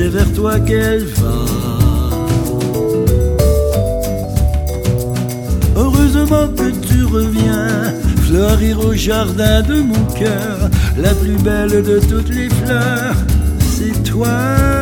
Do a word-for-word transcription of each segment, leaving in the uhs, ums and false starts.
c'est vers toi qu'elle va. Heureusement que tu reviens fleurir au jardin de mon cœur. La plus belle de toutes les fleurs, c'est toi.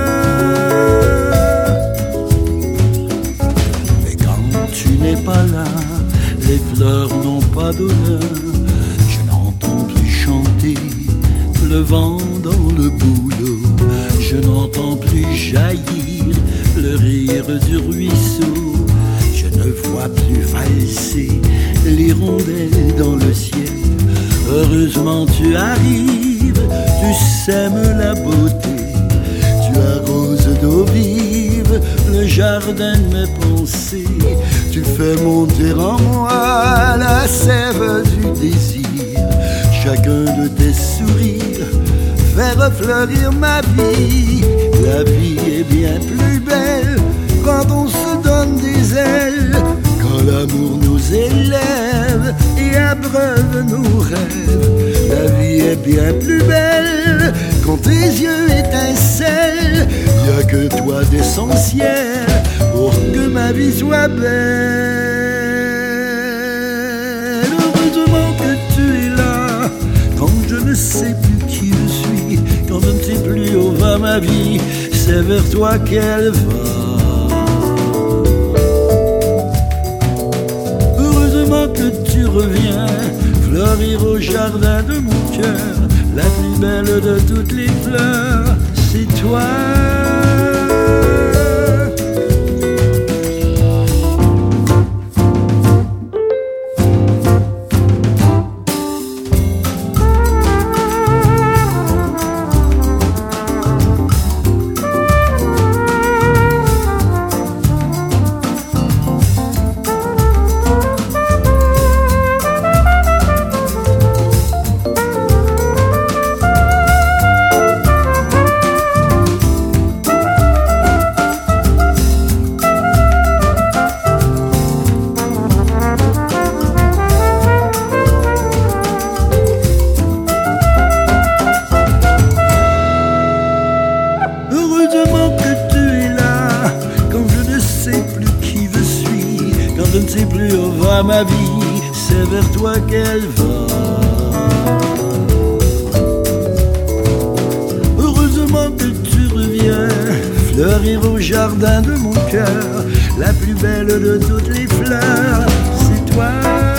Mais quand tu n'es pas là, les fleurs n'ont pas d'odeur. Je n'entends plus chanter le vent dans le bouleau. Je n'entends plus jaillir le rire du ruisseau. Je ne vois plus valser l'hirondelle dans le ciel. Heureusement tu arrives, tu sèmes la beauté. Tu arroses d'eau vive le jardin de mes pensées. Tu fais monter en moi la sève du désir. Chacun de tes sourires fait refleurir ma vie. La vie est bien plus belle quand on se donne des ailes, quand l'amour nous élève et abreuve nos rêves. La vie est bien plus belle quand tes yeux étincellent. Y a que toi d'essentiel pour que ma vie soit belle. Heureusement que tu es là quand je ne sais plus qui je suis, quand je ne sais plus où va ma vie, c'est vers toi qu'elle va. Heureusement que tu reviens fleurir au jardin de mon cœur. La plus belle de toutes les fleurs, c'est toi. Heureusement que tu es là quand je ne sais plus qui je suis, quand je ne sais plus où va ma vie, c'est vers toi qu'elle va. Heureusement que tu reviens fleurir au jardin de mon cœur. La plus belle de toutes les fleurs, c'est toi.